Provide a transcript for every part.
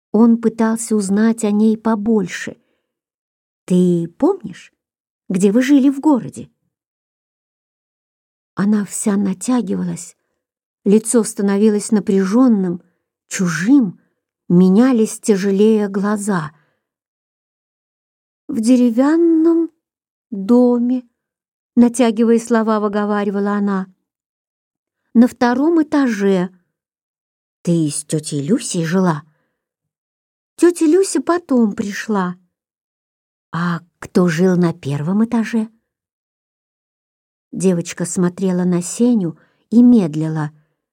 Он пытался узнать о ней побольше. «Ты помнишь, где вы жили в городе?» Она вся натягивалась, лицо становилось напряженным, чужим, менялись тяжелее глаза. «В деревянном доме», — натягивая слова, выговаривала она, — «на 2-м этаже». «Ты с тетей Люсей жила?» «Тетя Люся потом пришла». «А кто жил на 1-м этаже?» Девочка смотрела на Сеню и медлила.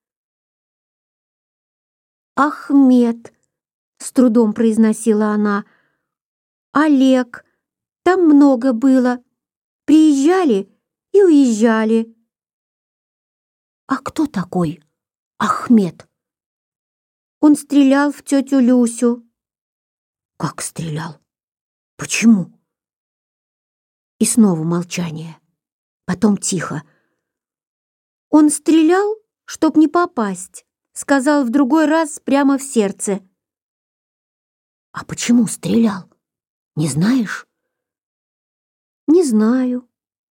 «Ахмед», — с трудом произносила она, — «Олег, там много было. Приезжали и уезжали». «А кто такой Ахмед?» «Он стрелял в тетю Люсю». «Как стрелял? Почему?» И снова молчание. Потом тихо. «Он стрелял, чтоб не попасть», — сказал в другой раз прямо в сердце. «А почему стрелял? Не знаешь?» «Не знаю».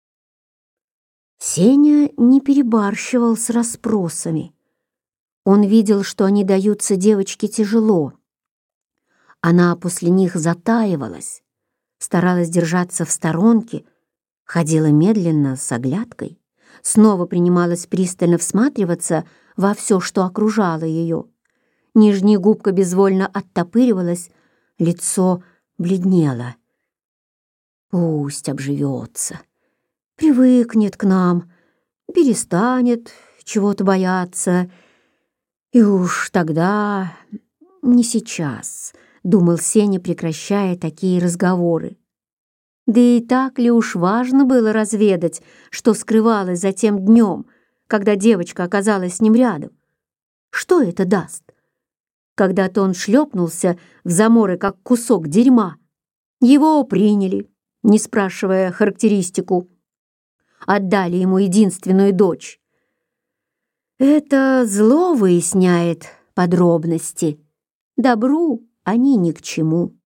Сеня не перебарщивал с расспросами. Он видел, что они даются девочке тяжело. Она после них затаивалась, старалась держаться в сторонке, ходила медленно, с оглядкой, снова принималась пристально всматриваться во все, что окружало ее. Нижняя губка безвольно оттопыривалась, лицо бледнело. «Пусть обживется, привыкнет к нам, перестанет чего-то бояться. И уж тогда, не сейчас», — думал Сеня, прекращая такие разговоры. Да и так ли уж важно было разведать, что скрывалось за тем днем, когда девочка оказалась с ним рядом? Что это даст? Когда-то он шлепнулся в заморы, как кусок дерьма. Его приняли, не спрашивая характеристику. Отдали ему единственную дочь. Это зло выясняет подробности. Добру они ни к чему.